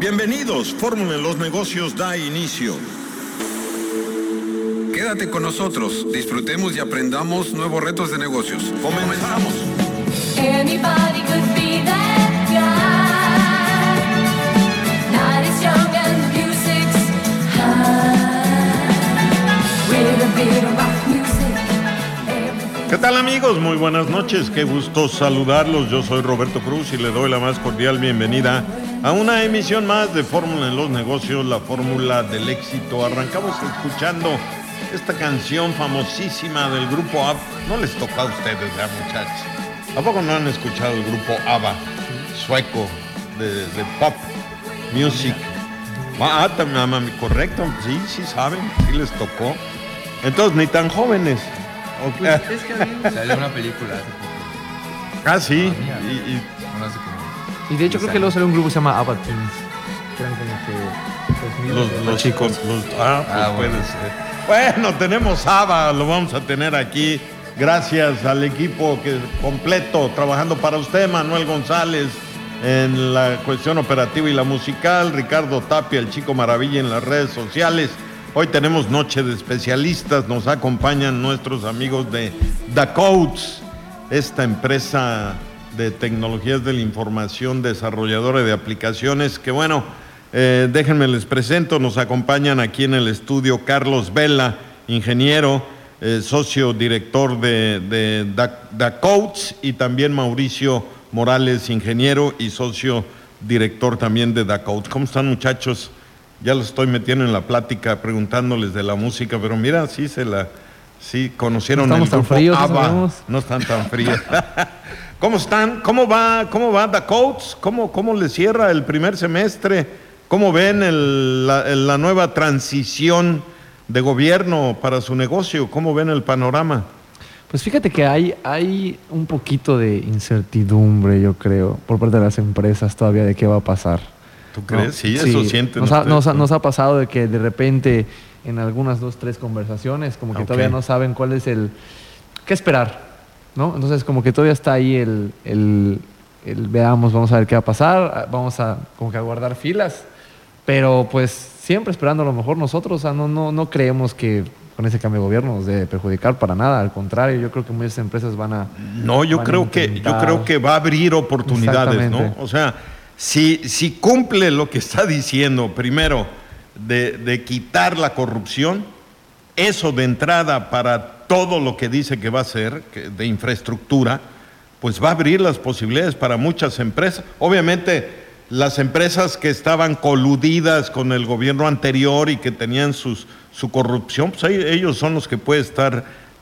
Bienvenidos, Fórmula en los Negocios da inicio. Quédate con nosotros, disfrutemos y aprendamos nuevos retos de negocios. Comenzamos. Anybody could be that guy. Night is young and the music's high. With a bit of rock music. ¿Qué tal, amigos? Muy buenas noches, qué gusto saludarlos. Yo soy Roberto Cruz y le doy la más cordial bienvenida a una emisión más de Fórmula en los Negocios, la fórmula del éxito. Arrancamos escuchando esta canción famosísima del grupo ABBA. No les tocó a ustedes, ¿verdad, muchachos? ¿A poco no han escuchado el grupo ABBA, sueco, de pop music? Correcto, sí saben, sí les tocó. Entonces, ni tan jóvenes. Pues es que salió una película hace poco. Ah, sí. Y de hecho creo que luego salió un grupo que se llama ABBA Teens. Que eran como que los chicos. Puede ser. Bueno, tenemos ABBA, lo vamos a tener aquí. Gracias al equipo completo trabajando para usted, Manuel González en la cuestión operativa y la musical, Ricardo Tapia, el Chico Maravilla en las redes sociales. Hoy tenemos noche de especialistas, nos acompañan nuestros amigos de Dacodes, esta empresa de tecnologías de la información, desarrolladora de aplicaciones, que bueno, déjenme les presento, nos acompañan aquí en el estudio Carlos Vela, ingeniero, socio director de Dacodes, y también Mauricio Morales, ingeniero y socio director también de Dacodes. ¿Cómo están, muchachos? Ya los estoy metiendo en la plática preguntándoles de la música, pero mira, sí conocieron no el grupo tan fríos, ABBA. No están tan fríos. ¿Cómo están? ¿Cómo va Dacodes? ¿Cómo le cierra el primer semestre? ¿Cómo ven la nueva transición de gobierno para su negocio? ¿Cómo ven el panorama? Pues fíjate que hay un poquito de incertidumbre, yo creo, por parte de las empresas todavía de qué va a pasar. ¿Tú crees? ¿No? Sí, eso sienten nos ha pasado de que de repente en algunas 2-3 conversaciones como que todavía no saben cuál es qué esperar, ¿no? Entonces como que todavía está ahí el veamos, vamos a ver qué va a pasar, vamos a como que a guardar filas, pero pues siempre esperando lo mejor nosotros, o sea, no creemos que con ese cambio de gobierno nos debe perjudicar para nada, al contrario, yo creo que muchas empresas van a... No, yo creo que va a abrir oportunidades, ¿no? O sea, si cumple lo que está diciendo, primero, de quitar la corrupción, eso de entrada para todo lo que dice que va a hacer, de infraestructura, pues va a abrir las posibilidades para muchas empresas. Obviamente, las empresas que estaban coludidas con el gobierno anterior y que tenían su corrupción, pues ellos son los que pueden estar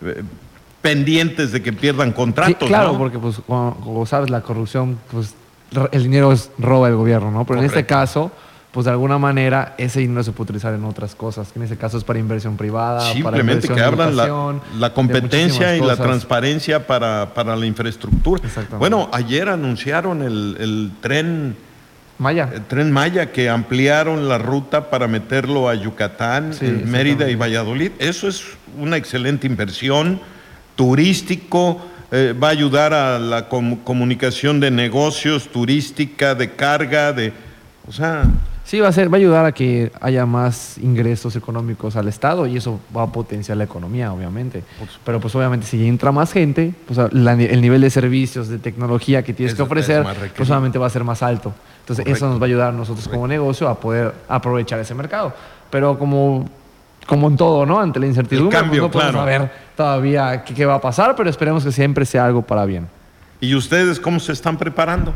pendientes de que pierdan contratos. Sí, claro, ¿no? porque pues como sabes, la corrupción, pues el dinero roba el gobierno, ¿no? Pero correcto. En este caso, pues de alguna manera ese dinero se puede utilizar en otras cosas, que en ese caso es para inversión privada, simplemente para que abran la competencia y la transparencia para la infraestructura. Bueno, ayer anunciaron el tren Maya. El tren Maya, que ampliaron la ruta para meterlo a Yucatán, Mérida y Valladolid. Eso es una excelente inversión turístico. Va a ayudar a la comunicación de negocios, turística, de carga, o sea... Sí, va a ayudar a que haya más ingresos económicos al Estado y eso va a potenciar la economía, obviamente. Pero pues obviamente si entra más gente, pues el nivel de servicios, de tecnología que tienes que ofrecer, pues obviamente va a ser más alto. Entonces eso nos va a ayudar a nosotros como negocio a poder aprovechar ese mercado. Pero como en todo, ¿no? Ante la incertidumbre, cambio, pues no podemos saber todavía qué va a pasar, pero esperemos que siempre sea algo para bien. ¿Y ustedes cómo se están preparando?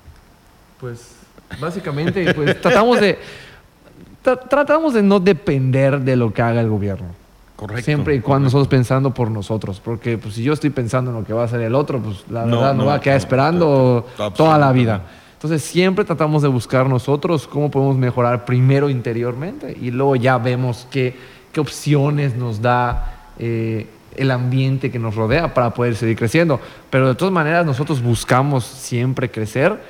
Pues básicamente, pues tratamos de no depender de lo que haga el gobierno. Correcto. Siempre y cuando nosotros pensando por nosotros, porque pues si yo estoy pensando en lo que va a hacer el otro, pues la verdad no va a quedar esperando toda la vida. Entonces siempre tratamos de buscar nosotros cómo podemos mejorar primero interiormente y luego ya vemos qué opciones nos da el ambiente que nos rodea para poder seguir creciendo. Pero de todas maneras nosotros buscamos siempre crecer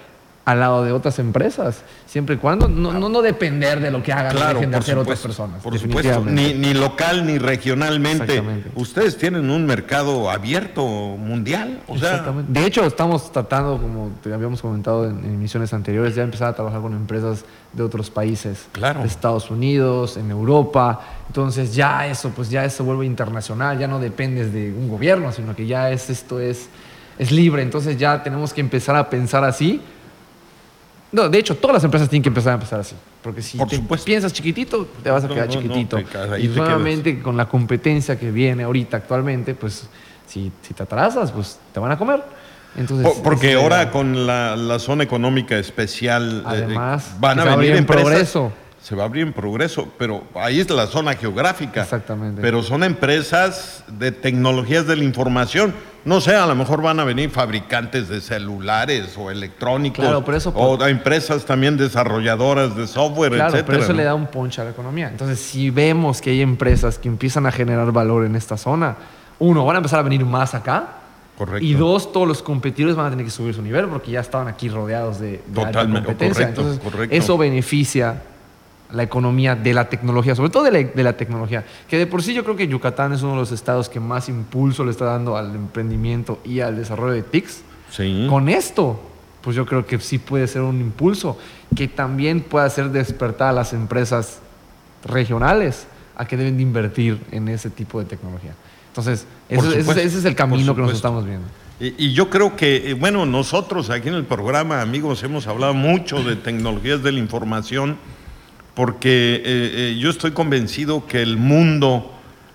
al lado de otras empresas, siempre y cuando no depender de lo que hagan o dejen de hacer otras personas. Por supuesto, ni local ni regionalmente. Exactamente. Ustedes tienen un mercado abierto mundial. O sea, Exactamente. De hecho, estamos tratando, como te habíamos comentado en emisiones anteriores, ya empezar a trabajar con empresas de otros países, Claro. de Estados Unidos, en Europa. Entonces ya eso vuelve internacional, ya no dependes de un gobierno, sino que ya esto es libre. Entonces ya tenemos que empezar a pensar así. No, de hecho, todas las empresas tienen que empezar así. Porque si Por te supuesto. piensas chiquitito, te vas a quedar chiquitito. Ahí Y te nuevamente, con la competencia que viene ahorita actualmente, pues si te atrasas, pues te van a comer. Entonces, Porque esa es la ahora idea. con la zona económica especial Además, van a se va a venir abrir en empresas. progreso. Se va a abrir en progreso, pero ahí es la zona geográfica. Exactamente. Pero son empresas de tecnologías de la información. No sé, a lo mejor van a venir fabricantes de celulares o electrónicos. Claro, pero eso o empresas también desarrolladoras de software, Claro, etcétera. pero eso ¿no? le da un punch a la economía. Entonces, si vemos que hay empresas que empiezan a generar valor en esta zona, uno, van a empezar a venir más acá. Correcto. Y dos, todos los competidores van a tener que subir su nivel porque ya estaban aquí rodeados de alta Totalmente, competencia. correcto, Entonces, correcto. eso beneficia la economía de la tecnología, sobre todo de la tecnología. Que de por sí yo creo que Yucatán es uno de los estados que más impulso le está dando al emprendimiento y al desarrollo de TICs. Sí. Con esto, pues yo creo que sí puede ser un impulso que también puede hacer despertar a las empresas regionales a que deben de invertir en ese tipo de tecnología. Entonces, Por supuesto, ese es el camino por que nos supuesto. estamos viendo. Y yo creo que, bueno, nosotros aquí en el programa, amigos, hemos hablado mucho de tecnologías de la información porque yo estoy convencido que el mundo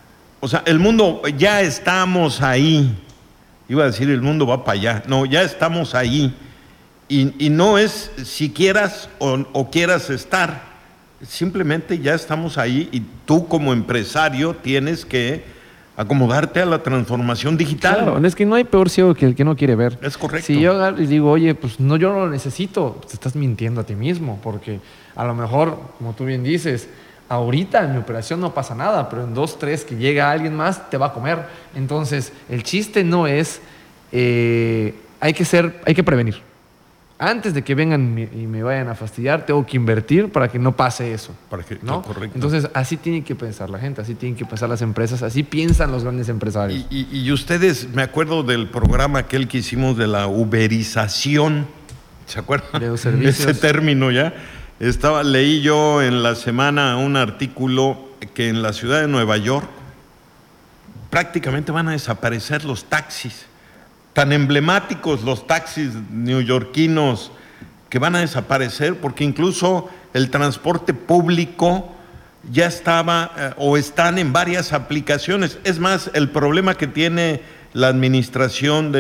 ya estamos ahí. Iba a decir el mundo va para allá. No, ya estamos ahí. Y no es si quieras o quieras estar. Simplemente ya estamos ahí y tú como empresario tienes que acomodarte a la transformación digital. Claro, es que no hay peor ciego que el que no quiere ver. Es correcto. Si yo agarro y digo, oye, pues no, yo no lo necesito, te estás mintiendo a ti mismo, porque a lo mejor, como tú bien dices, ahorita en mi operación no pasa nada, pero en 2, 3 que llega alguien más te va a comer. Entonces, el chiste no es, hay que prevenir. Antes de que vengan y me vayan a fastidiar, tengo que invertir para que no pase eso. ¿No? Correcto. Entonces, así tiene que pensar la gente, así tienen que pensar las empresas, así piensan los grandes empresarios. Y ustedes, me acuerdo del programa aquel que hicimos de la uberización, ¿se acuerdan? De los servicios. Ese término ya. Leí yo en la semana un artículo que en la ciudad de Nueva York prácticamente van a desaparecer los taxis. Tan emblemáticos los taxis neoyorquinos que van a desaparecer porque incluso el transporte público ya estaba o están en varias aplicaciones. Es más, el problema que tiene la administración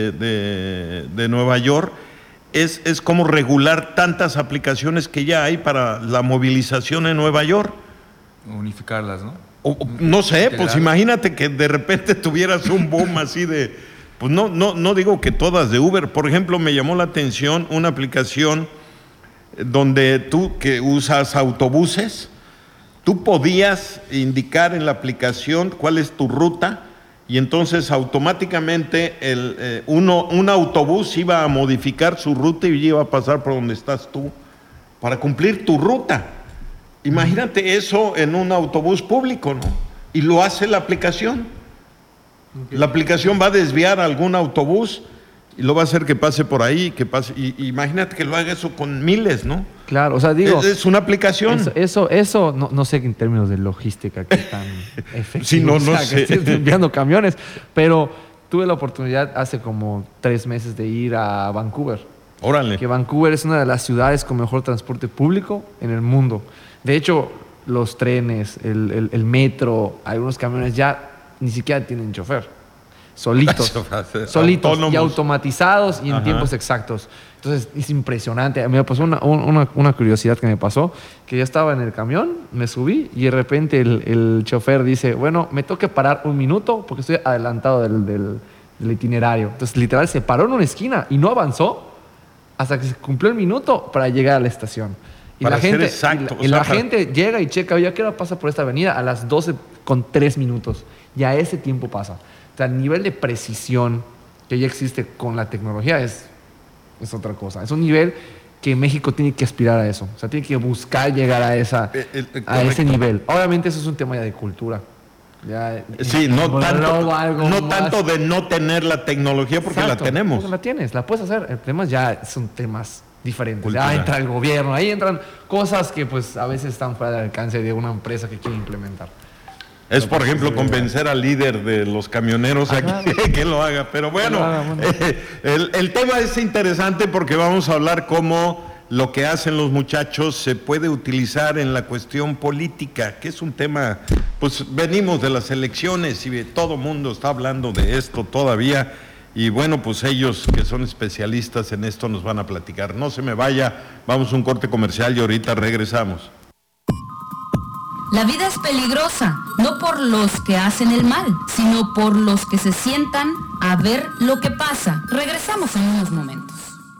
de Nueva York es cómo regular tantas aplicaciones que ya hay para la movilización en Nueva York. Unificarlas, ¿no? No sé, pues Integrar. imagínate que de repente tuvieras un boom así de... Pues no digo que todas de Uber. Por ejemplo, me llamó la atención una aplicación donde tú que usas autobuses, tú podías indicar en la aplicación cuál es tu ruta y entonces automáticamente un autobús iba a modificar su ruta y iba a pasar por donde estás tú para cumplir tu ruta. Imagínate eso en un autobús público, ¿no? Y lo hace la aplicación. La aplicación va a desviar a algún autobús y lo va a hacer que pase por ahí, que pase. Y imagínate que lo haga eso con miles, ¿no? Claro, o sea, digo... Es una aplicación. Eso no sé en términos de logística qué tan efectivo. Sí, no o sea, sé. que estés enviando camiones, pero tuve la oportunidad hace como 3 meses de ir a Vancouver. Órale. Que Vancouver es una de las ciudades con mejor transporte público en el mundo. De hecho, los trenes, el metro, algunos camiones ya ni siquiera tienen chofer. Solitos. Solitos Autónomos. y automatizados y en Ajá. tiempos exactos. Entonces es impresionante. Me pasó una curiosidad que me pasó, que yo estaba en el camión, me subí y de repente el chofer dice, bueno, me tengo que parar 1 minuto porque estoy adelantado del itinerario. Entonces literal se paró en una esquina y no avanzó hasta que se cumplió el minuto para llegar a la estación. Y Para la ser gente, exacto, y la gente llega y checa, oye, ¿a qué hora pasa por esta avenida? A las 12:03. Ya ese tiempo pasa. O sea, el nivel de precisión que ya existe con la tecnología es otra cosa. Es un nivel que México tiene que aspirar a eso. O sea, tiene que buscar llegar a ese nivel. Obviamente eso es un tema ya de cultura. Ya, sí, no tanto de no tener la tecnología, porque exacto, la tenemos. Porque la tienes, la puedes hacer. El tema ya son temas diferentes. Cultura. Ya entra el gobierno, ahí entran cosas que pues a veces están fuera del alcance de una empresa que quiere implementar. Es, por ejemplo, convencer al líder de los camioneros aquí que lo haga. Pero bueno, el tema es interesante porque vamos a hablar cómo lo que hacen los muchachos se puede utilizar en la cuestión política, que es un tema, pues venimos de las elecciones y todo el mundo está hablando de esto todavía. Y bueno, pues ellos que son especialistas en esto nos van a platicar. No se me vaya, vamos a un corte comercial y ahorita regresamos. La vida es peligrosa, no por los que hacen el mal, sino por los que se sientan a ver lo que pasa. Regresamos en unos momentos.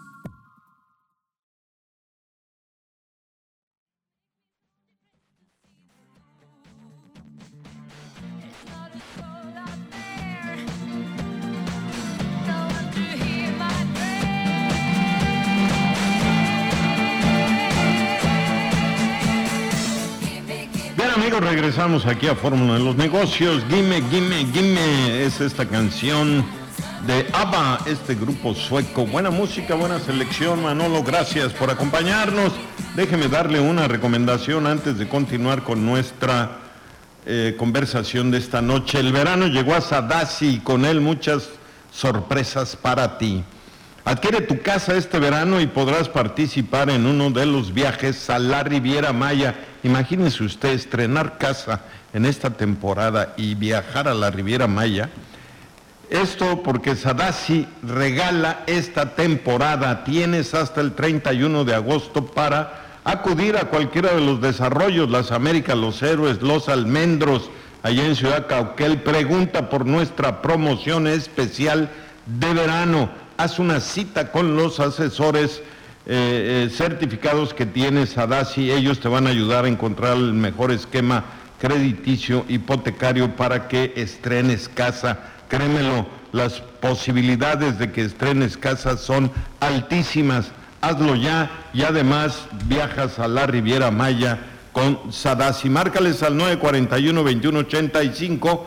Amigos, regresamos aquí a Fórmula de los Negocios. Gimme, gimme, gimme es esta canción de ABBA, este grupo sueco. Buena música, buena selección, Manolo, gracias por acompañarnos. Déjeme darle una recomendación antes de continuar con nuestra conversación de esta noche. El verano llegó a Sadasi y con él muchas sorpresas para ti. Adquiere tu casa este verano y podrás participar en uno de los viajes a la Riviera Maya. Imagínense usted estrenar casa en esta temporada y viajar a la Riviera Maya. Esto porque Sadasi regala esta temporada. Tienes hasta el 31 de agosto para acudir a cualquiera de los desarrollos, Las Américas, Los Héroes, Los Almendros, allá en Ciudad Cauquel. Pregunta por nuestra promoción especial de verano. Haz una cita con los asesores certificados que tiene Sadasi. Ellos te van a ayudar a encontrar el mejor esquema crediticio hipotecario para que estrenes casa. Créemelo, las posibilidades de que estrenes casa son altísimas. Hazlo ya y además viajas a la Riviera Maya con Sadasi. Márcales al 941-2185,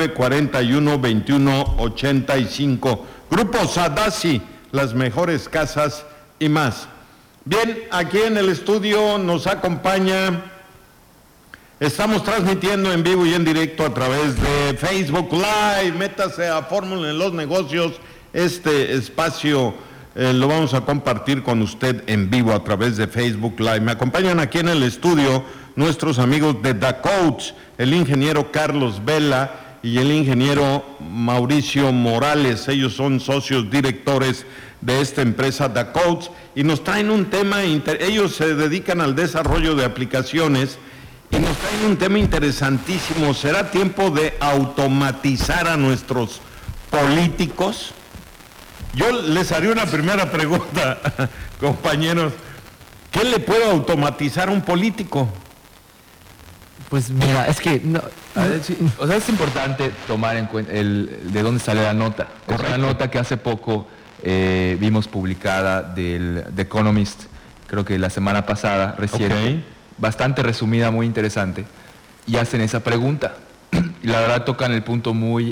941-2185. Grupo Sadasi, las mejores casas y más. Bien, aquí en el estudio nos acompaña, estamos transmitiendo en vivo y en directo a través de Facebook Live. Métase a Fórmula en los Negocios. Este espacio lo vamos a compartir con usted en vivo a través de Facebook Live. Me acompañan aquí en el estudio nuestros amigos de The Coach, el ingeniero Carlos Vela y el ingeniero Mauricio Morales. Ellos son socios directores de esta empresa The Coach y nos traen un tema, ellos se dedican al desarrollo de aplicaciones y nos traen un tema interesantísimo. ¿Será tiempo de automatizar a nuestros políticos? Yo les haré una primera pregunta, compañeros. ¿Qué le puede automatizar a un político? Pues mira, es que no, o sea, es importante tomar en cuenta de dónde sale la nota. Correcto. Es una nota que hace poco vimos publicada del The Economist, creo que la semana pasada, reciente, bastante resumida, muy interesante, y hacen esa pregunta. Y la verdad tocan el punto muy,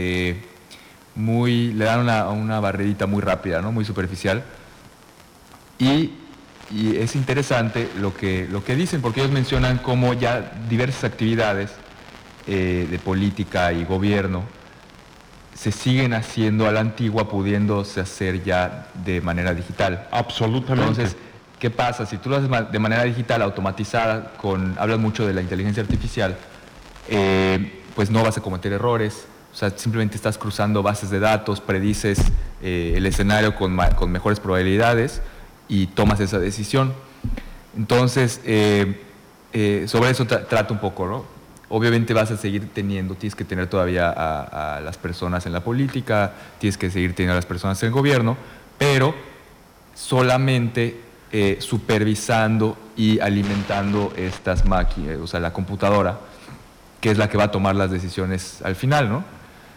le dan una barridita muy rápida, ¿no? Muy superficial. Y es interesante lo que dicen, porque ellos mencionan cómo ya diversas actividades de política y gobierno se siguen haciendo a la antigua, pudiéndose hacer ya de manera digital. Absolutamente. Entonces, ¿qué pasa? Si tú lo haces de manera digital, automatizada, hablas mucho de la inteligencia artificial, pues no vas a cometer errores. O sea, simplemente estás cruzando bases de datos, predices el escenario con mejores probabilidades y tomas esa decisión. Entonces, sobre eso trata un poco, ¿no? Obviamente vas a seguir tienes que tener todavía a las personas en la política, tienes que seguir teniendo a las personas en el gobierno, pero solamente supervisando y alimentando estas máquinas, o sea, la computadora, que es la que va a tomar las decisiones al final, ¿no?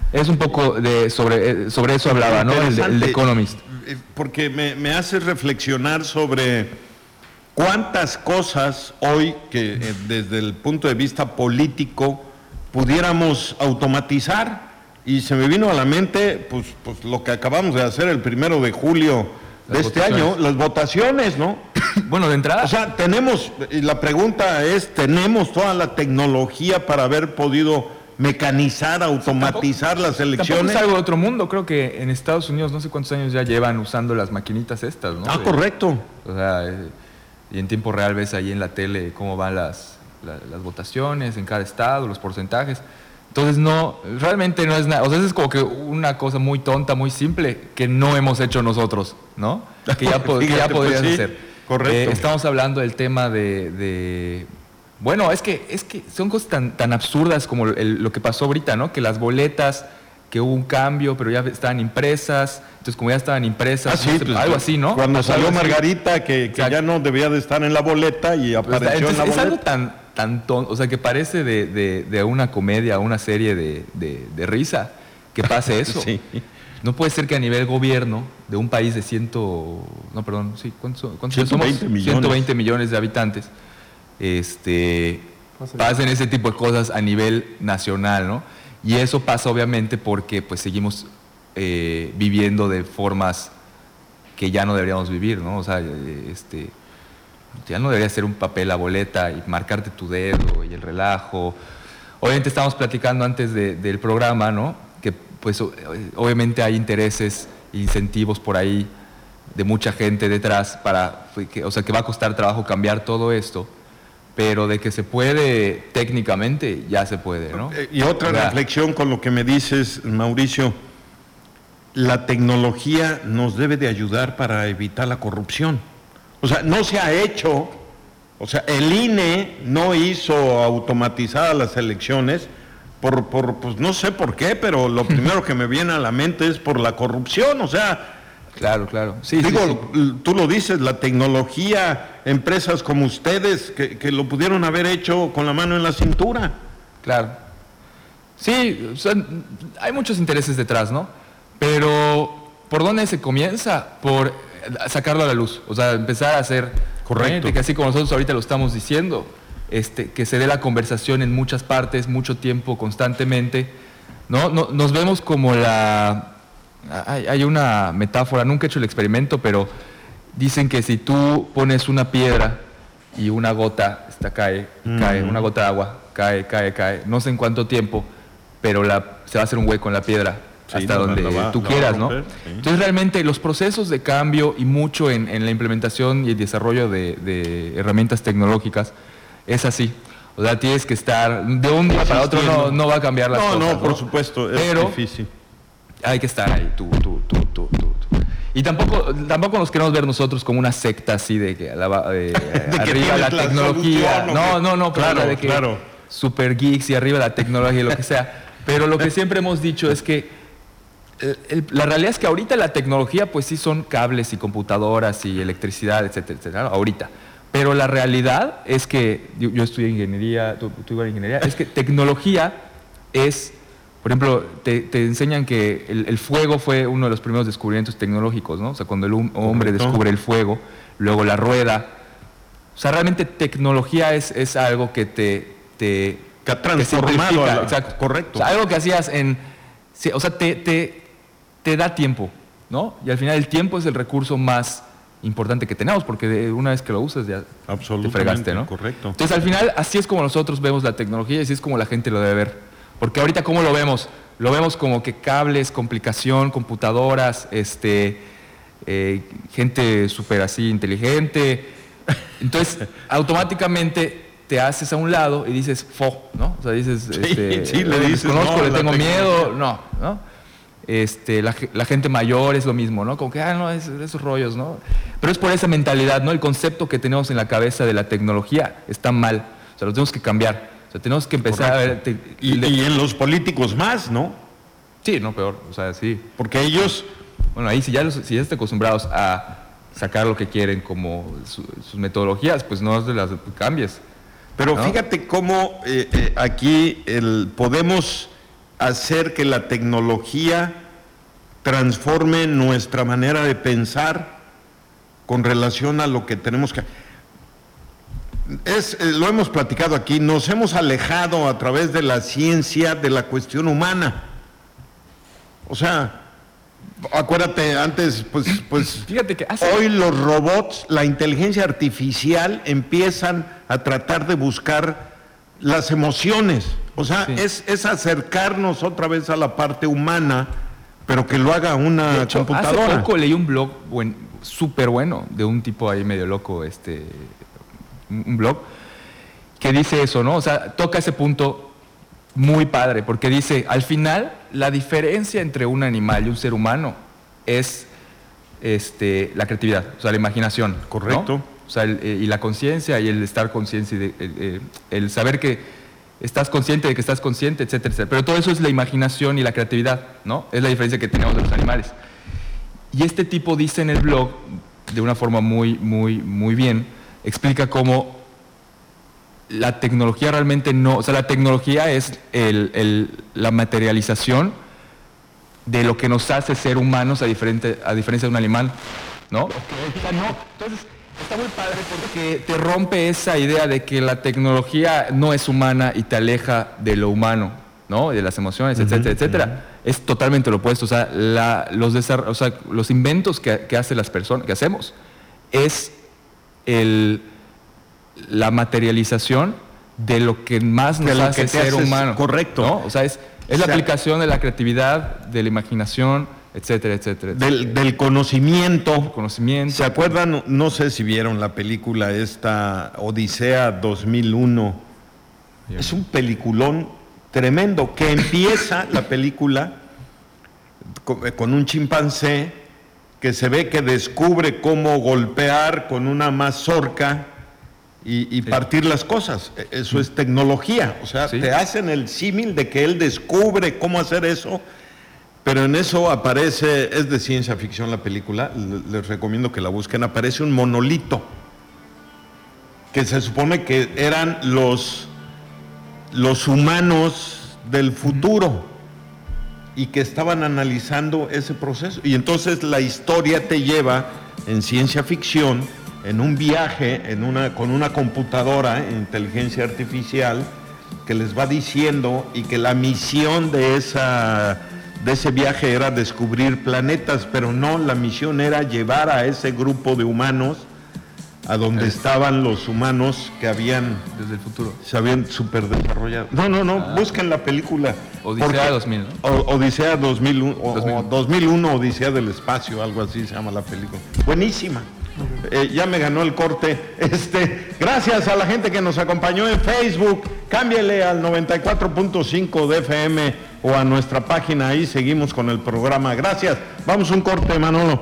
Es un poco sobre eso hablaba, ¿no? El The Economist. Porque me hace reflexionar sobre cuántas cosas hoy que desde el punto de vista político pudiéramos automatizar, y se me vino a la mente pues lo que acabamos de hacer el 1 de julio de este año, las votaciones, ¿no? Bueno, de entrada. O sea, y la pregunta es, ¿tenemos toda la tecnología para haber podido mecanizar, automatizar las elecciones? Tampoco es algo de otro mundo. Creo que en Estados Unidos no sé cuántos años ya llevan usando las maquinitas estas, ¿no? Correcto. O sea, y en tiempo real ves ahí en la tele cómo van las votaciones en cada estado, los porcentajes. Entonces realmente no es nada, o sea, es como que una cosa muy tonta, muy simple, que no hemos hecho nosotros, ¿no? Que ya podrías hacer. Correcto. Estamos hablando del tema bueno, es que son cosas tan absurdas como lo que pasó ahorita, ¿no? Que las boletas, que hubo un cambio, pero ya estaban impresas, entonces como ya estaban impresas, algo así, ¿no? Cuando salió Margarita, que ya no debía de estar en la boleta y apareció en la boleta. Es algo tan tonto, o sea, que parece de una comedia, una serie de risa, que pase eso. Sí. No puede ser que a nivel gobierno de un país de ¿cuántos somos? 120 millones de habitantes, pasen ese tipo de cosas a nivel nacional, ¿no? Y eso pasa obviamente porque pues seguimos viviendo de formas que ya no deberíamos vivir, ¿no? O sea, ya no debería ser un papel a boleta y marcarte tu dedo y el relajo. Obviamente estamos platicando antes del programa, ¿no? Que pues obviamente hay intereses e incentivos por ahí de mucha gente detrás que va a costar trabajo cambiar todo esto, pero de que se puede técnicamente, ya se puede, ¿no? Y otra reflexión con lo que me dices, Mauricio, la tecnología nos debe de ayudar para evitar la corrupción. O sea, no se ha hecho, el INE no hizo automatizadas las elecciones pues no sé por qué, pero lo primero que me viene a la mente es por la corrupción, o sea. Claro. Sí, tú lo dices, la tecnología, empresas como ustedes que lo pudieron haber hecho con la mano en la cintura. Claro. Sí, o sea, hay muchos intereses detrás, ¿no? Pero ¿por dónde se comienza? Por sacarlo a la luz, o sea, empezar a hacer. Correcto. Que así como nosotros ahorita lo estamos diciendo, que se dé la conversación en muchas partes, mucho tiempo, constantemente, ¿no? Nos vemos como hay una metáfora, nunca he hecho el experimento, pero dicen que si tú pones una piedra y una gota, cae, una gota de agua, cae, no sé en cuánto tiempo, pero se va a hacer un hueco en la piedra. Sí, hasta donde tú quieras, ¿no? Sí. Entonces realmente los procesos de cambio y mucho en la implementación y el desarrollo de herramientas tecnológicas es así. O sea, tienes que estar de un día para otro, no va a cambiar las cosas. No, por supuesto, es difícil. Hay que estar ahí, tú. Y tampoco nos queremos ver nosotros como una secta así de que arriba la tecnología. No, claro. Super geeks y arriba la tecnología y lo que sea. Pero lo que siempre hemos dicho es que la realidad es que ahorita la tecnología pues sí son cables y computadoras y electricidad, etcétera, ¿no? Ahorita. Pero la realidad es que, yo estudié ingeniería, tú igual ingeniería, es que tecnología es, por ejemplo, te enseñan que el fuego fue uno de los primeros descubrimientos tecnológicos, ¿no? O sea, cuando el hombre descubre el fuego, luego la rueda. O sea, realmente tecnología es algo que que ha transformado. Exacto. Correcto. O sea, algo que hacías o sea, te da tiempo, ¿no? Y al final el tiempo es el recurso más importante que tenemos, porque una vez que lo usas ya te fregaste, ¿no? Correcto. Entonces al final así es como nosotros vemos la tecnología y así es como la gente lo debe ver. Porque ahorita ¿cómo lo vemos? Lo vemos como que cables, complicación, computadoras, gente súper así inteligente. Entonces automáticamente te haces a un lado y dices, ¿no? O sea, dices, le dices, desconozco, le tengo miedo, ¿no? La gente mayor es lo mismo, ¿no? Como que, esos rollos, ¿no? Pero es por esa mentalidad, ¿no? El concepto que tenemos en la cabeza de la tecnología está mal. O sea, lo tenemos que cambiar. O sea, tenemos que empezar a ver. Y en los políticos más, ¿no? Sí, no, peor. O sea, sí. Porque ellos. Bueno, ahí si ya están acostumbrados a sacar lo que quieren como sus metodologías, pues no las cambies. Pero ¿no? Fíjate cómo aquí podemos hacer que la tecnología transforme nuestra manera de pensar con relación a lo que tenemos que... lo hemos platicado aquí, nos hemos alejado a través de la ciencia de la cuestión humana. O sea, acuérdate, antes, pues Fíjate que hoy los robots, la inteligencia artificial, empiezan a tratar de buscar las emociones. O sea, Sí. es acercarnos otra vez a la parte humana, pero que lo haga una De hecho, computadora. hace poco leí un blog súper bueno de un tipo ahí medio loco, un blog, que dice eso, ¿no? O sea, toca ese punto muy padre, porque dice, al final, la diferencia entre un animal y un ser humano es la creatividad, o sea, la imaginación. Correcto. ¿no? O sea, y la conciencia y el estar consciente, el saber que estás consciente de que estás consciente, etcétera, etcétera. Pero todo eso es la imaginación y la creatividad, ¿no? Es la diferencia que tenemos de los animales. Y este tipo dice en el blog, de una forma muy, muy, muy bien, explica cómo la tecnología realmente no... O sea, la tecnología es la materialización de lo que nos hace ser humanos a diferencia de un animal, ¿no? O sea, no. Entonces, está muy padre porque te rompe esa idea de que la tecnología no es humana y te aleja de lo humano, ¿no? De las emociones, etcétera, etcétera. Es totalmente lo opuesto. O sea, los inventos que hacen las personas, que hacemos, es la materialización de lo que más nos hace ser humano. Correcto. ¿no? O sea, es la aplicación de la creatividad, de la imaginación, etcétera, etcétera. Del conocimiento. Conocimiento. ¿Se acuerdan? No sé si vieron la película esta Odisea 2001. Es un peliculón tremendo que empieza la película con un chimpancé que se ve que descubre cómo golpear con una mazorca y partir las cosas. Eso es tecnología. O sea, Sí. te hacen el símil de que él descubre cómo hacer eso, pero en eso aparece, es de ciencia ficción la película, les recomiendo que la busquen, aparece un monolito, que se supone que eran los humanos del futuro y que estaban analizando ese proceso. Y entonces la historia te lleva en ciencia ficción, en un viaje, con una computadora, inteligencia artificial, que les va diciendo y que la misión de ese viaje era descubrir planetas, pero no, la misión era llevar a ese grupo de humanos a donde estaban los humanos que Desde el futuro. se habían super desarrollado. No, busquen la película. Odisea 2000, ¿no? Odisea 2001, o 2001. 2001, Odisea del Espacio, algo así se llama la película. Buenísima. Ya me ganó el corte. Gracias a la gente que nos acompañó en Facebook. Cámbiale al 94.5 de FM o a nuestra página, ahí seguimos con el programa. Gracias. Vamos un corte, Manolo.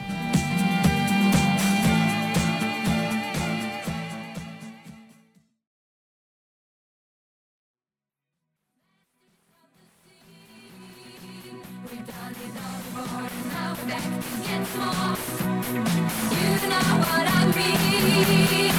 We've done it all before, and now we're back again some more. You know what I mean.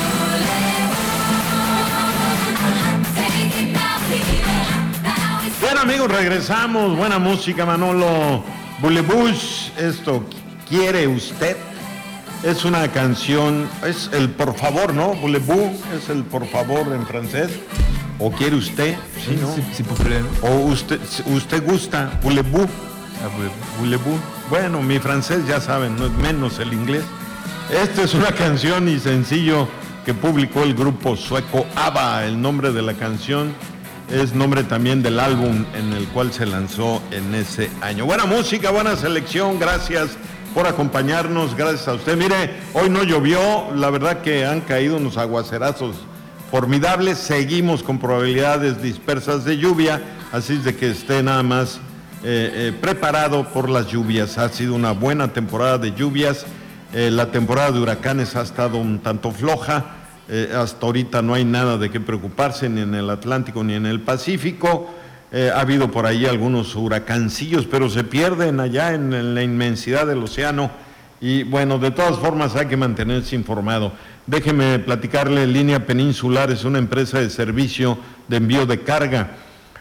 Take it now, please. Now it's Bien, amigos, regresamos. Buena música, Manolo. Boulez, esto quiere usted. Es una canción, es el por favor, ¿no? Voulez-vous es el por favor en francés. ¿O quiere usted? Sí, ¿no? Sí, popular, ¿no? O usted gusta, voulez-vous. Voulez-vous. Bueno, mi francés ya saben, no es menos el inglés. Esta es una canción y sencillo que publicó el grupo sueco ABBA. El nombre de la canción es nombre también del álbum en el cual se lanzó en ese año. Buena música, buena selección, gracias por acompañarnos, gracias a usted. Mire, hoy no llovió, la verdad que han caído unos aguacerazos formidables, seguimos con probabilidades dispersas de lluvia, así es de que esté nada más preparado por las lluvias. Ha sido una buena temporada de lluvias, la temporada de huracanes ha estado un tanto floja, hasta ahorita no hay nada de qué preocuparse ni en el Atlántico ni en el Pacífico. Ha habido por ahí algunos huracancillos, pero se pierden allá en la inmensidad del océano. Y bueno, de todas formas hay que mantenerse informado. Déjeme platicarle, Línea Peninsular es una empresa de servicio de envío de carga.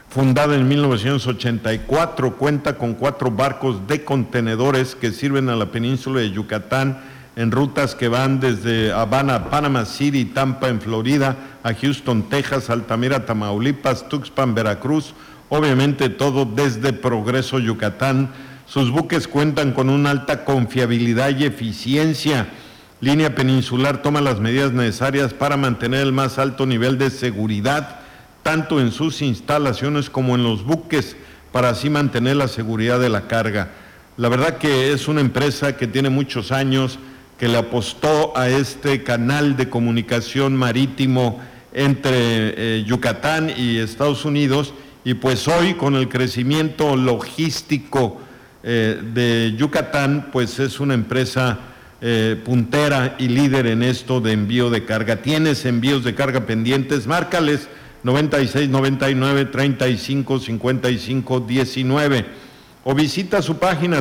fundada en 1984, cuenta con 4 barcos de contenedores que sirven a la península de Yucatán en rutas que van desde Habana, Panama City, Tampa en Florida, a Houston, Texas, Altamira, Tamaulipas, Tuxpan, Veracruz, obviamente todo desde Progreso, Yucatán. Sus buques cuentan con una alta confiabilidad y eficiencia. Línea Peninsular toma las medidas necesarias para mantener el más alto nivel de seguridad, tanto en sus instalaciones como en los buques, para así mantener la seguridad de la carga. La verdad que es una empresa que tiene muchos años, que le apostó a este canal de comunicación marítimo entre Yucatán y Estados Unidos, y pues hoy con el crecimiento logístico de Yucatán, pues es una empresa puntera y líder en esto de envío de carga. ¿Tienes envíos de carga pendientes? Márcales 96 99 35 55 19 o visita su página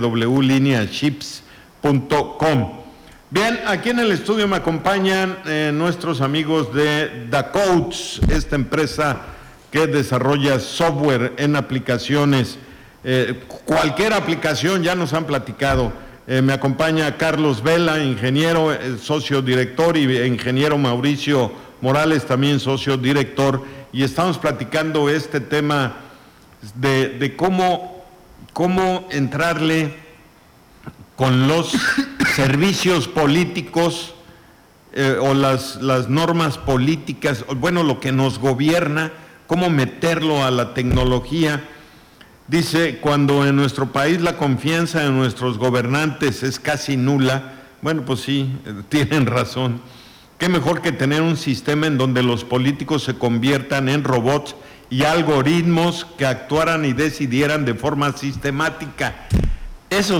www.lineaships.com. Bien, aquí en el estudio me acompañan nuestros amigos de Dacoats, esta empresa que desarrolla software en aplicaciones. Cualquier aplicación, ya nos han platicado. Me acompaña Carlos Vela, ingeniero, socio director, y ingeniero Mauricio Morales, también socio director. Y estamos platicando este tema de cómo entrarle con los servicios políticos o las normas políticas, bueno, lo que nos gobierna, cómo meterlo a la tecnología. Dice, cuando en nuestro país la confianza en nuestros gobernantes es casi nula, bueno, pues sí, tienen razón. Qué mejor que tener un sistema en donde los políticos se conviertan en robots y algoritmos que actuaran y decidieran de forma sistemática. Eso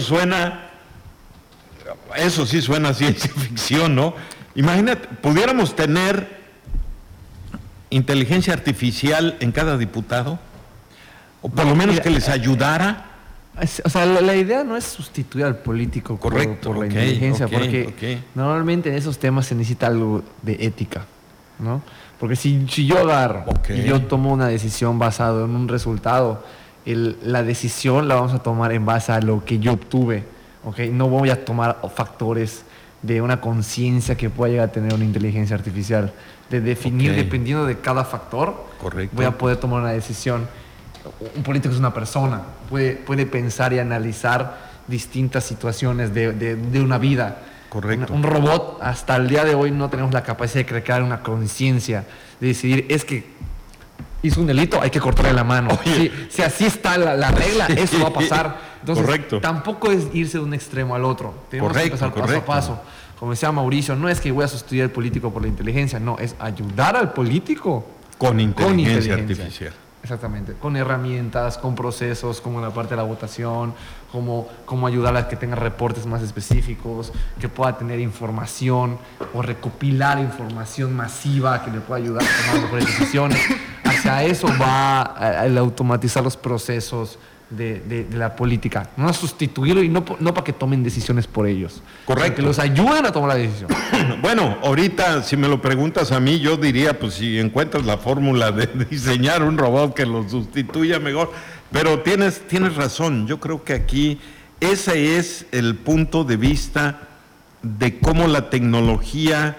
sí suena a ciencia ficción, ¿no? Imagínate, pudiéramos tener inteligencia artificial en cada diputado, o por lo menos que les ayudara. O sea, la idea no es sustituir al político por la inteligencia, porque normalmente en esos temas se necesita algo de ética, ¿no? Porque si yo agarro y yo tomo una decisión basada en un resultado, la decisión la vamos a tomar en base a lo que yo obtuve, ¿ok? No voy a tomar factores de una conciencia que pueda llegar a tener una inteligencia artificial, de definir dependiendo de cada factor. Correcto. Voy a poder tomar una decisión. Un político es una persona, puede pensar y analizar distintas situaciones de una vida. Correcto. Un robot, hasta el día de hoy no tenemos la capacidad de crear una conciencia, de decidir, es que hizo un delito, hay que cortarle la mano. Si así está la regla, eso va a pasar. Entonces, tampoco es irse de un extremo al otro. Tenemos que empezar paso a paso. Como decía Mauricio, no es que voy a sustituir al político por la inteligencia, no, es ayudar al político con inteligencia artificial. Exactamente, con herramientas, con procesos, como la parte de la votación, como ayudar a que tenga reportes más específicos, que pueda tener información o recopilar información masiva que le pueda ayudar a tomar mejores decisiones. Hacia eso va el automatizar los procesos de la política, no a sustituirlo y no para que tomen decisiones por ellos. Correcto. Que los ayuden a tomar la decisión. Bueno, ahorita si me lo preguntas a mí, yo diría, pues si encuentras la fórmula de diseñar un robot que lo sustituya mejor, pero tienes razón. Yo creo que aquí ese es el punto de vista de cómo la tecnología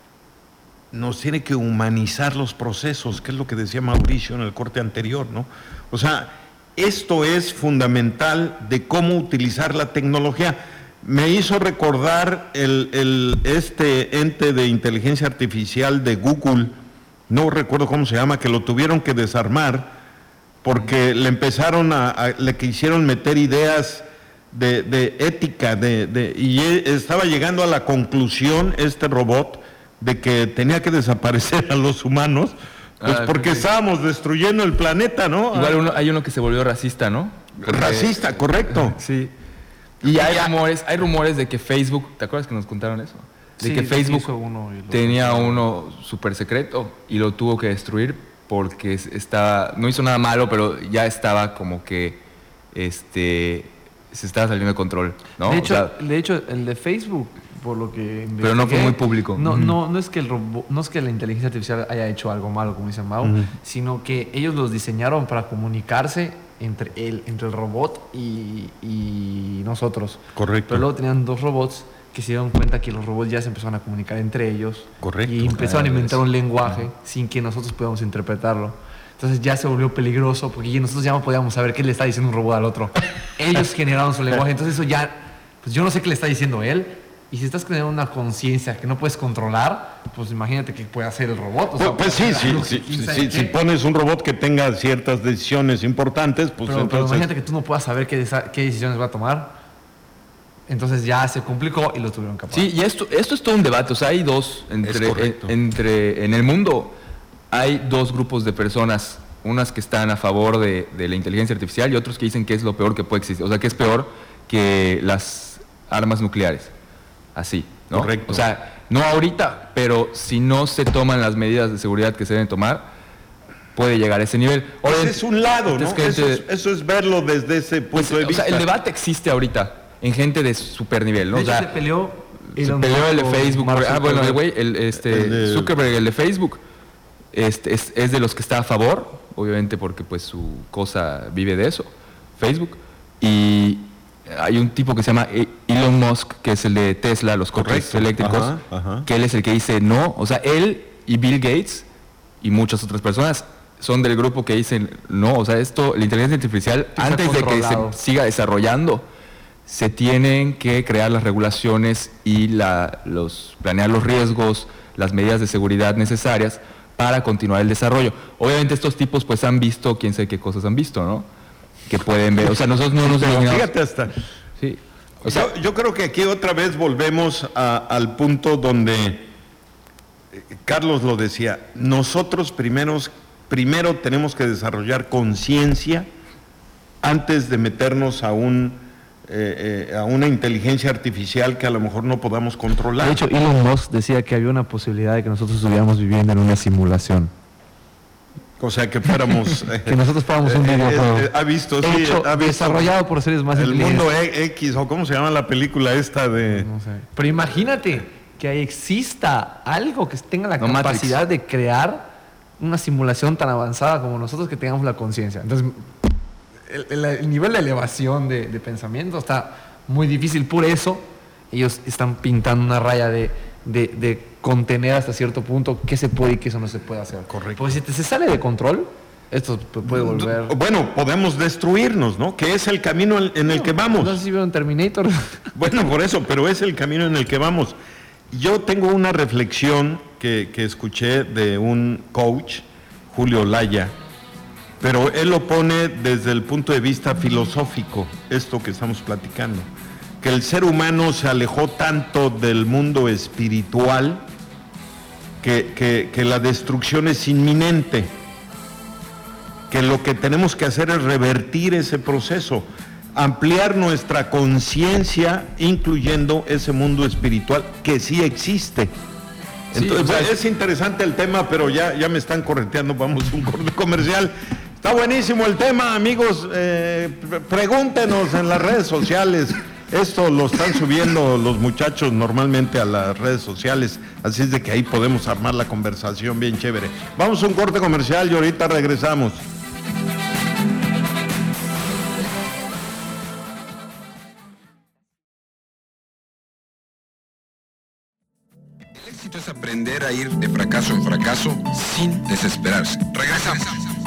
nos tiene que humanizar los procesos, que es lo que decía Mauricio en el corte anterior, ¿no? O sea, esto es fundamental de cómo utilizar la tecnología. Me hizo recordar este ente de inteligencia artificial de Google, no recuerdo cómo se llama, que lo tuvieron que desarmar porque le empezaron le quisieron meter ideas de ética, y estaba llegando a la conclusión este robot de que tenía que desaparecer a los humanos. Pues porque estábamos destruyendo el planeta, ¿no? Igual hay uno que se volvió racista, ¿no? Racista, correcto. Sí. Y hay rumores de que Facebook, ¿te acuerdas que nos contaron eso? De que Facebook tenía uno súper secreto y lo tuvo que destruir porque no hizo nada malo, pero ya estaba como que se estaba saliendo de control, ¿no? De hecho, el de Facebook por lo que investigué, Pero no fue muy público. No es que el robot, no es que la inteligencia artificial haya hecho algo malo, como dice Mau, sino que ellos los diseñaron para comunicarse entre el robot y nosotros. Correcto. Pero luego tenían 2 robots que se dieron cuenta que los robots ya se empezaron a comunicar entre ellos. Correcto. Y empezaron a inventar un lenguaje sin que nosotros podamos interpretarlo. Entonces ya se volvió peligroso porque nosotros ya no podíamos saber qué le está diciendo un robot al otro. Ellos generaron su lenguaje. Entonces eso ya, pues yo no sé qué le está diciendo él. Y si estás creando una conciencia que no puedes controlar, pues imagínate qué puede hacer el robot. O sea, pues si pones un robot que tenga ciertas decisiones importantes, pues pero entonces... imagínate que tú no puedas saber qué decisiones va a tomar. Entonces ya se complicó y lo tuvieron que apagar. Sí, y esto es todo un debate. O sea, hay dos en el mundo. Hay 2 grupos de personas, unas que están a favor de la inteligencia artificial y otros que dicen que es lo peor que puede existir, o sea, que es peor que las armas nucleares, así, ¿no? Correcto. O sea, no ahorita, pero si no se toman las medidas de seguridad que se deben tomar, puede llegar a ese nivel. Ese es un lado, ¿no? Eso es verlo desde ese punto de vista. O sea, el debate existe ahorita en gente de super nivel, ¿no? De hecho, o sea, se peleó el de Facebook. Zuckerberg. El güey, Zuckerberg, el de Facebook, es de los que está a favor, obviamente porque pues su cosa vive de eso, Facebook. Y hay un tipo que se llama Elon Musk, que es el de Tesla, los coches eléctricos, que él es el que dice no. O sea, él y Bill Gates y muchas otras personas son del grupo que dicen no. O sea, la inteligencia artificial, antes de que se siga desarrollando, se tienen que crear las regulaciones y planear los riesgos, las medidas de seguridad necesarias para continuar el desarrollo. Obviamente estos tipos pues han visto, quién sabe qué cosas han visto, ¿no? Que pueden ver, o sea, nosotros no nos imaginamos. Fíjate hasta... Sí. O sea, yo creo que aquí otra vez volvemos al punto donde Carlos lo decía, nosotros primero tenemos que desarrollar conciencia antes de meternos a una inteligencia artificial que a lo mejor no podamos controlar. De hecho, Elon Musk decía que había una posibilidad de que nosotros estuviéramos viviendo en una simulación. O sea, que fuéramos... que nosotros fuéramos un videojuego. Ha visto, desarrollado por seres más inteligentes. El mundo X, o ¿cómo se llama la película esta de...? No sé. Pero imagínate que exista algo que tenga la capacidad Matrix. de crear una simulación tan avanzada como nosotros, que tengamos la conciencia. Entonces, el nivel de elevación de pensamiento está muy difícil. Por eso, ellos están pintando una raya de contener hasta cierto punto qué se puede y qué eso no se puede hacer. Correcto. Porque si se sale de control, esto puede volver... Bueno, podemos destruirnos, ¿no? Que es el camino en el que vamos. No sé si vieron Terminator. Bueno, por eso, pero es el camino en el que vamos. Yo tengo una reflexión que escuché de un coach, Julio Laya, pero él lo pone desde el punto de vista filosófico, esto que estamos platicando, que el ser humano se alejó tanto del mundo espiritual que la destrucción es inminente, que lo que tenemos que hacer es revertir ese proceso, ampliar nuestra conciencia, incluyendo ese mundo espiritual que sí existe. Entonces, sí, o sea, es interesante el tema, pero ya me están correteando, vamos a un corte comercial. Está buenísimo el tema, amigos, pregúntenos en las redes sociales. Esto lo están subiendo los muchachos normalmente a las redes sociales, así es de que ahí podemos armar la conversación bien chévere. Vamos a un corte comercial y ahorita regresamos. El éxito es aprender a ir de fracaso en fracaso sin desesperarse. Regresamos.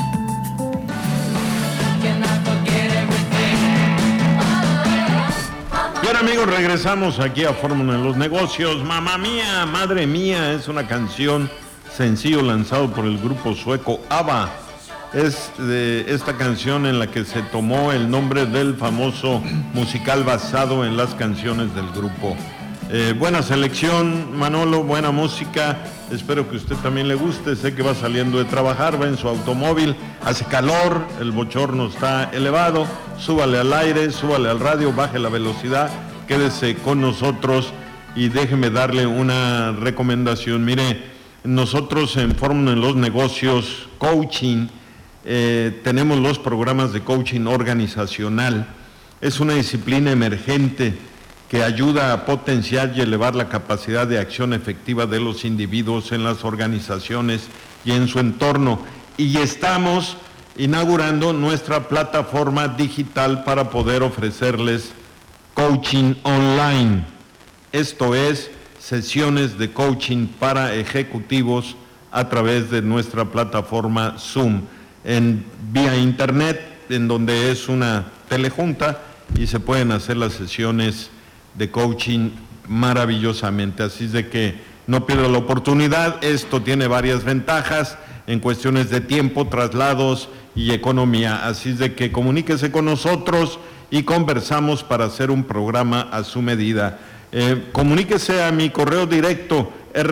Bien, amigos, regresamos aquí a Fórmula en los Negocios. Mamá mía, madre mía, es una canción, sencillo lanzado por el grupo sueco ABBA. Es de esta canción en la que se tomó el nombre del famoso musical basado en las canciones del grupo. Buena selección, Manolo, buena música. Espero que a usted también le guste. Sé que va saliendo de trabajar, va en su automóvil, hace calor, el bochorno está elevado. Súbale al aire, súbale al radio, baje la velocidad, quédese con nosotros y déjeme darle una recomendación. Mire, nosotros en Fórmula en los Negocios Coaching tenemos los programas de coaching organizacional. Es una disciplina emergente que ayuda a potenciar y elevar la capacidad de acción efectiva de los individuos en las organizaciones y en su entorno. Y estamos inaugurando nuestra plataforma digital para poder ofrecerles coaching online. Esto es, sesiones de coaching para ejecutivos a través de nuestra plataforma Zoom, vía internet, en donde es una telejunta y se pueden hacer las sesiones de coaching maravillosamente. Así es de que no pierda la oportunidad. Esto tiene varias ventajas en cuestiones de tiempo, traslados y economía. Así es de que comuníquese con nosotros y conversamos para hacer un programa a su medida. Comuníquese a mi correo directo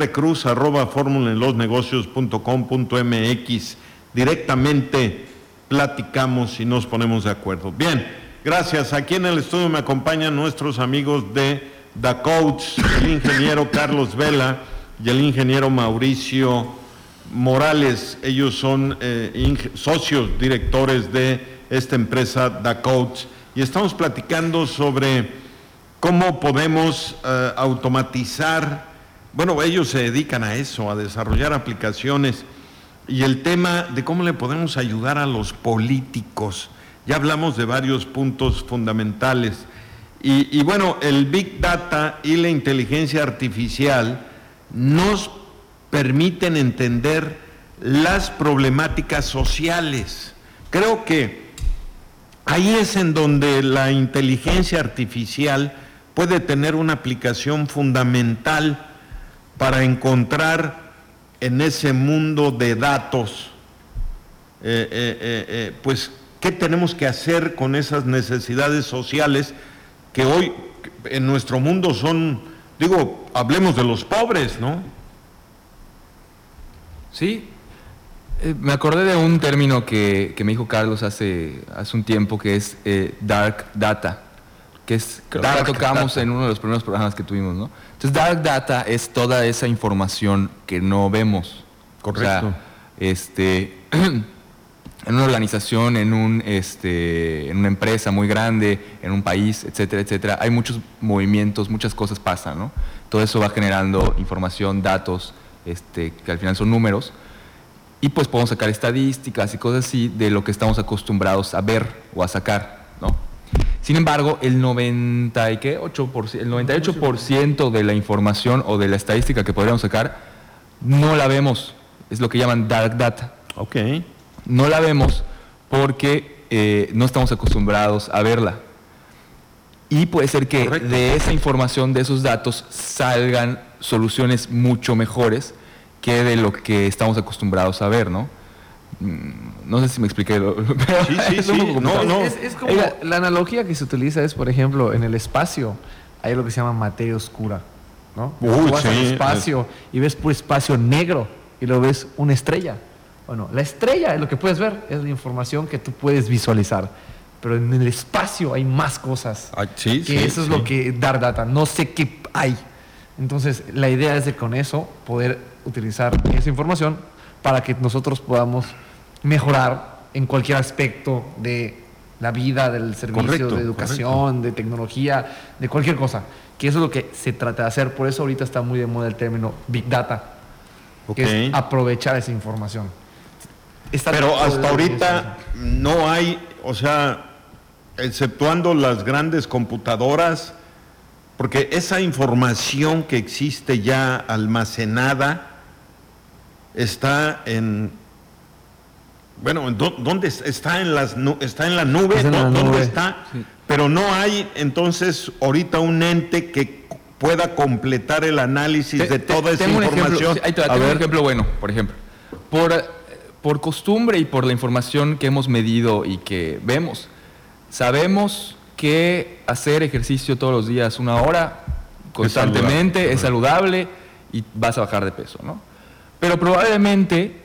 rcruz@formulenlosnegocios.com.mx. Directamente platicamos y nos ponemos de acuerdo. Bien, gracias. Aquí en el estudio me acompañan nuestros amigos de The Coach, el ingeniero Carlos Vela y el ingeniero Mauricio Morales. Ellos son socios directores de esta empresa The Coach y estamos platicando sobre cómo podemos automatizar. Bueno, ellos se dedican a eso, a desarrollar aplicaciones, y el tema de cómo le podemos ayudar a los políticos. Ya hablamos de varios puntos fundamentales. Y bueno, el Big Data y la inteligencia artificial nos permiten entender las problemáticas sociales. Creo que ahí es en donde la inteligencia artificial puede tener una aplicación fundamental para encontrar en ese mundo de datos, pues, ¿qué tenemos que hacer con esas necesidades sociales que hoy en nuestro mundo son, hablemos de los pobres, ¿no? Sí, me acordé de un término que me dijo Carlos hace un tiempo, que es Dark Data, que creo que la tocamos en uno de los primeros programas que tuvimos, ¿no? Entonces, Dark Data es toda esa información que no vemos. Correcto. O sea, en una organización, en una empresa muy grande, en un país, etcétera, etcétera, hay muchos movimientos, muchas cosas pasan, ¿no? Todo eso va generando información, datos, que al final son números, y pues podemos sacar estadísticas y cosas así de lo que estamos acostumbrados a ver o a sacar, ¿no? Sin embargo, el 98% de la información o de la estadística que podríamos sacar no la vemos. Es lo que llaman dark data. Ok. No la vemos porque no estamos acostumbrados a verla. Y puede ser que Correcto. de esa información, de esos datos, salgan soluciones mucho mejores que de lo que estamos acostumbrados a ver, ¿no? No sé si me expliqué. Pero Sí. es un poco complicado. No. Es como la analogía que se utiliza es, por ejemplo, en el espacio hay lo que se llama materia oscura, ¿no? Uy, Tú vas al sí, espacio y ves puro espacio negro y luego ves una estrella. Bueno, la estrella es lo que puedes ver, es la información que tú puedes visualizar. Pero en el espacio hay más cosas. Eso es lo que Dark Data. No sé qué hay. Entonces, la idea es de con eso poder utilizar esa información para que nosotros podamos mejorar en cualquier aspecto de la vida, del servicio, Correcto, de educación, de tecnología, de cualquier cosa. Que eso es lo que se trata de hacer. Por eso ahorita está muy de moda el término Big Data, que es aprovechar esa información. Pero hasta ahorita no hay, o sea, exceptuando las grandes computadoras, porque esa información que existe ya almacenada está en, bueno, ¿dónde está? Está en la nube, ¿dónde está? Sí. Pero no hay entonces ahorita un ente que pueda completar el análisis de toda esa información. Tengo un ejemplo bueno, por ejemplo. Por costumbre y por la información que hemos medido y que vemos, sabemos que hacer ejercicio todos los días 1 hora constantemente es saludable y vas a bajar de peso, ¿no? Pero probablemente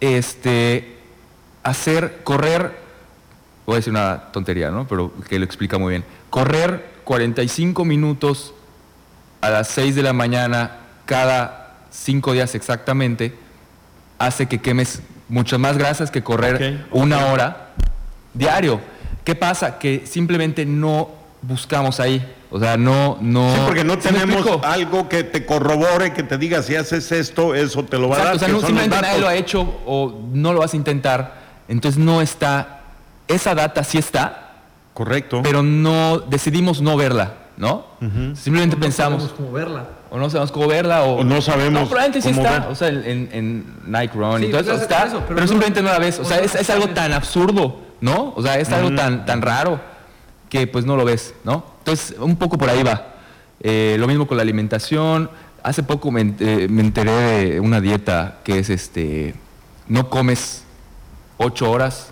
correr, voy a decir una tontería, ¿no? Pero que lo explica muy bien. Correr 45 minutos a las 6 de la mañana cada 5 días exactamente hace que quemes muchas más grasas que correr 1 hora diario. ¿Qué pasa? Que simplemente no buscamos ahí. O sea, no... Sí, porque no ¿Sí me tenemos explico? algo que te corrobore, que te diga si haces esto, eso te lo va a dar. Exacto, o sea, que no, son los simplemente nadie datos. lo ha hecho o no lo vas a intentar. Entonces no está... Esa data sí está, Correcto. pero no decidimos no verla, ¿no? Simplemente pensamos... No sabemos cómo verla. O no sabemos cómo verla o... O no sabemos No, probablemente sí cómo está. ver. O sea, en Nike Run y Sí, todo pues eso es está, eso, pero no- simplemente no la ves. O sea, no es algo sabes. tan absurdo, ¿no? O sea, es algo tan raro que pues no lo ves, ¿no? Entonces, un poco por ahí va. Lo mismo con la alimentación. Hace poco me enteré de una dieta que es no comes 8 horas.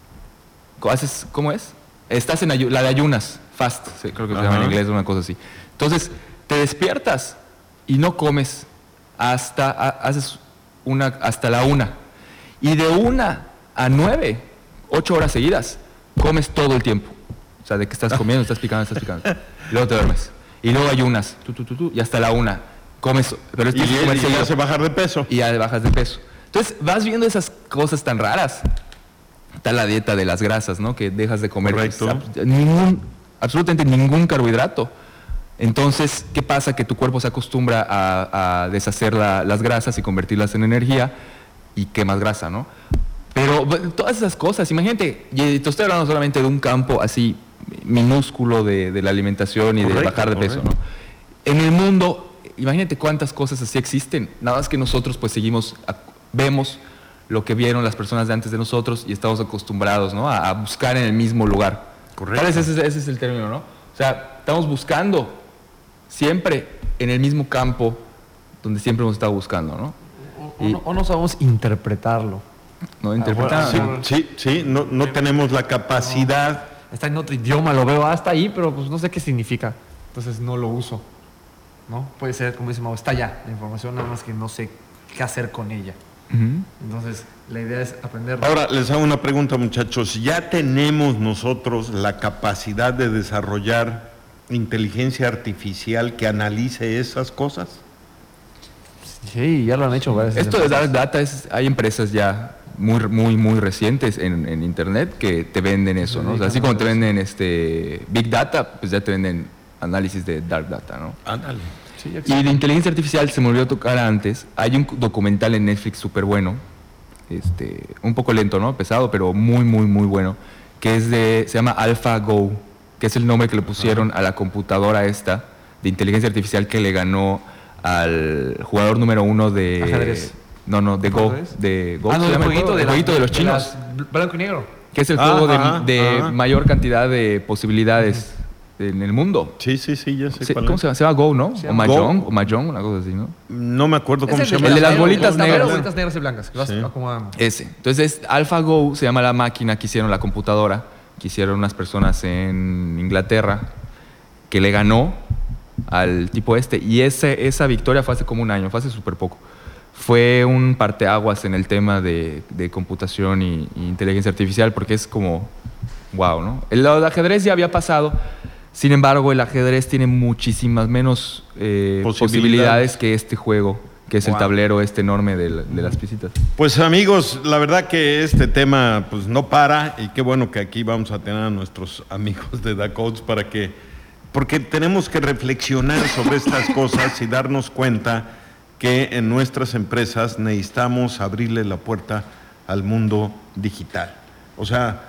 ¿Cómo es? Estás en la de ayunas, fast, sí, creo que se llama en Ajá. inglés, una cosa así. Entonces, te despiertas y no comes hasta la 1. Y de 1 a 9, 8 horas seguidas, comes todo el tiempo. O sea, de que estás comiendo, estás picando. Y luego te duermes. Y luego ayunas, y hasta la 1 comes, pero Y, tienes que comer y seguido. hace bajar de peso. Y ya bajas de peso. Entonces, vas viendo esas cosas tan raras. Está la dieta de las grasas, ¿no? Que dejas de comer Correcto. absolutamente ningún carbohidrato. Entonces, ¿qué pasa? Que tu cuerpo se acostumbra a deshacer las grasas y convertirlas en energía y quemas grasa, ¿no? Pero bueno, todas esas cosas, imagínate, y te estoy hablando solamente de un campo así minúsculo de la alimentación y de Correcto, bajar de peso, ¿no? En el mundo, imagínate cuántas cosas así existen. Nada más que nosotros pues vemos lo que vieron las personas de antes de nosotros y estamos acostumbrados, ¿no? a buscar en el mismo lugar. Correcto. Tal vez ese es el término, ¿no? O sea, estamos buscando siempre en el mismo campo donde siempre hemos estado buscando, ¿no? O no sabemos interpretarlo. No interpretar. bueno, Sí, no tenemos la capacidad. Está en otro idioma, lo veo hasta ahí, pero pues no sé qué significa. Entonces no lo uso. ¿No? Puede ser, como dice Mau, está ya la información, nada más que no sé qué hacer con ella. Ujú. Entonces, la idea es aprender. Ahora, les hago una pregunta, muchachos. ¿Ya tenemos nosotros la capacidad de desarrollar inteligencia artificial que analice esas cosas? Sí, ya lo han hecho varias Esto de empresas. Dark Data hay empresas ya muy recientes en internet que te venden eso, ¿no? O sea, así como te venden Big Data, pues ya te venden análisis de Dark Data, ¿no? Ándale. Sí, ya Y de inteligencia artificial se me olvidó tocar antes. Hay un documental en Netflix súper bueno, un poco lento, ¿no? Pesado, pero muy bueno, que se llama AlphaGo, que es el nombre que le pusieron a la computadora esta de inteligencia artificial que le ganó al jugador número 1 de Ajedrez. No, de Go, ¿Ajedrez? de Go, Ah, no, se el llama jueguito el jueguito de los chinos, blanco y negro. que es el juego Ajá, de ajá. mayor cantidad de posibilidades en el mundo. Sí, ya sé cuál ¿Cómo es. se llama? Se llama Go, ¿no? Se O llama Mahjong, una cosa así, ¿no? No me acuerdo cómo se llama. El de las bolitas negras. Bolitas negras y blancas, que vas Sí. acomodando. Ese. Entonces, AlphaGo se llama la máquina que hicieron, la computadora, que hicieron unas personas en Inglaterra, que le ganó al tipo y esa victoria fue hace como un año, fue hace súper poco. Fue un parteaguas en el tema de computación y inteligencia artificial, porque es como, wow, ¿no? El ajedrez ya había pasado, sin embargo, el ajedrez tiene muchísimas menos posibilidades que este juego, que es el tablero enorme de las piecitas. Pues amigos, la verdad que este tema pues no para y qué bueno que aquí vamos a tener a nuestros amigos de DaCodes porque tenemos que reflexionar sobre estas cosas y darnos cuenta que en nuestras empresas necesitamos abrirle la puerta al mundo digital. O sea,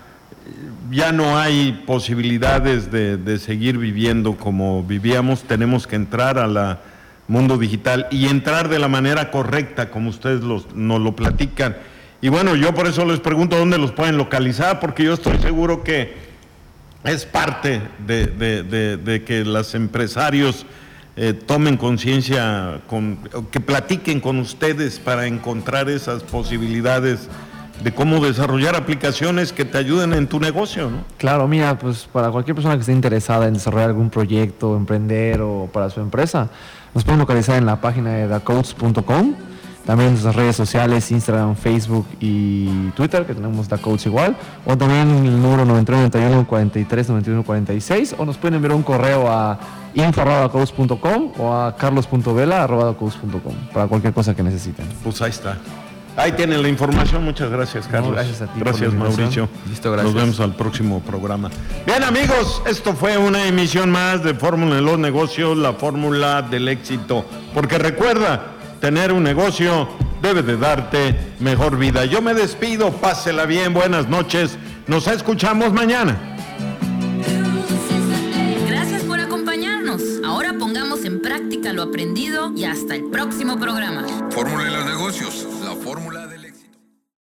ya no hay posibilidades de seguir viviendo como vivíamos, tenemos que entrar al mundo digital y entrar de la manera correcta, como ustedes nos lo platican. Y bueno, yo por eso les pregunto dónde los pueden localizar, porque yo estoy seguro que es parte de que los empresarios tomen conciencia, que platiquen con ustedes para encontrar esas posibilidades de cómo desarrollar aplicaciones que te ayuden en tu negocio, ¿no? Claro, mira, pues para cualquier persona que esté interesada en desarrollar algún proyecto, emprender o para su empresa, nos pueden localizar en la página de dacodes.com, también en nuestras redes sociales, Instagram, Facebook y Twitter, que tenemos DaCodes igual, o también el número 91 43 91 46, o nos pueden enviar un correo a info@dacodes.com o a carlos.vela@dacodes.com para cualquier cosa que necesiten. Pues ahí está. Ahí tienen la información. Muchas gracias, Carlos. Gracias a ti. Gracias, Mauricio. Listo, gracias. Nos vemos al próximo programa. Bien, amigos, esto fue una emisión más de Fórmula de los Negocios, la fórmula del éxito. Porque recuerda, tener un negocio debe de darte mejor vida. Yo me despido, pásela bien, buenas noches. Nos escuchamos mañana. Gracias por acompañarnos. Ahora pongamos en práctica lo aprendido y hasta el próximo programa. Fórmula de los negocios, la fórmula de...